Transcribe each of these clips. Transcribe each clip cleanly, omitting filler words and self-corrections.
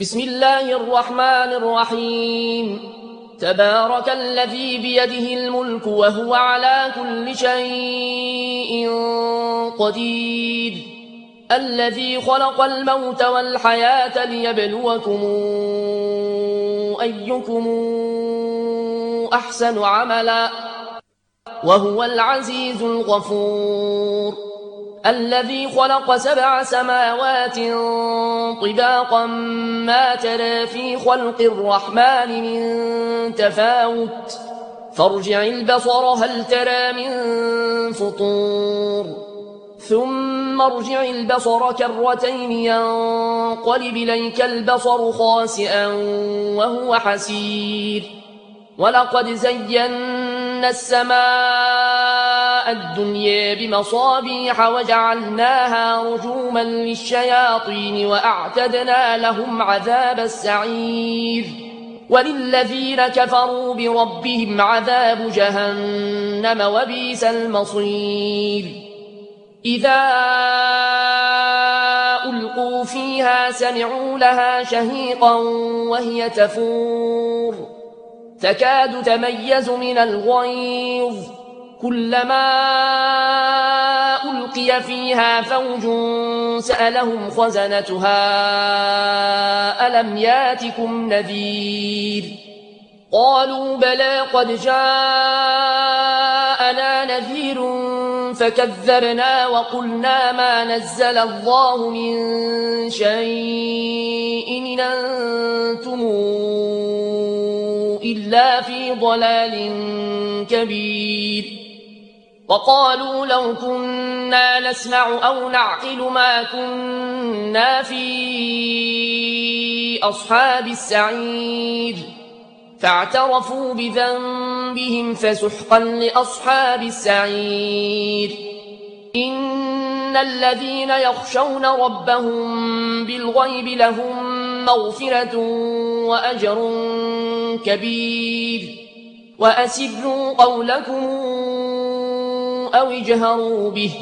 بسم الله الرحمن الرحيم. تبارك الذي بيده الملك وهو على كل شيء قدير، الذي خلق الموت والحياة ليبلوكم أيكم أحسن عملا، وهو العزيز الغفور. الذي خلق 7 سماوات طباقا ما ترى في خلق الرحمن من تفاوت، فارجع البصر هل ترى من فطور، ثم ارجع البصر كرتين ينقلب إليك البصر خاسئا وهو حسير. ولقد زينا السماء الدنيا بمصابيح وجعلناها رجوما للشياطين وأعتدنا لهم عذاب السعير. وللذين كفروا بربهم عذاب جهنم وبئس المصير. إذا ألقوا فيها سمعوا لها شهيقا وهي تفور، تكاد تميز من الغيظ، كلما ألقي فيها فوج سألهم خزنتها ألم ياتكم نذير، قالوا بلى قد جاءنا نذير فكذبنا وقلنا ما نزل الله من شيء إن أنتم إلا في ضلال كبير. وقالوا لو كنا نسمع أو نعقل ما كنا في أصحاب السعير، فاعترفوا بذنبهم فسحقا لأصحاب السعير. إن الذين يخشون ربهم بالغيب لهم مغفرة وأجر كبير. وأسروا قولكم أو اجهروا به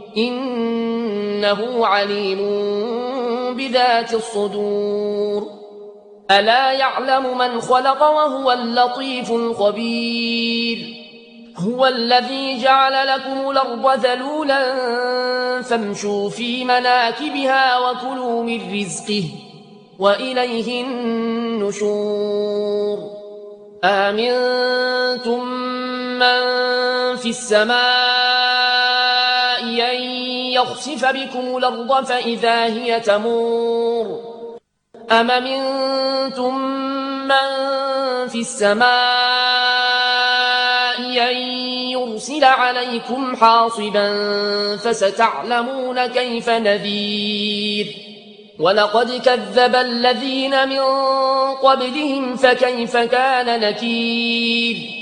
إنه عليم بذات الصدور. ألا يعلم من خلق وهو اللطيف الخبير. هو الذي جعل لكم الأرض ذلولا فامشوا في مناكبها وكلوا من رزقه وإليه النشور. آمنتم من في السماء أن يخسف بكم الأرض فإذا هي تمور، أم أمنتم من في السماء أن يرسل عليكم حاصبا فستعلمون كيف نذير. ولقد كذب الذين من قبلهم فكيف كان نكير.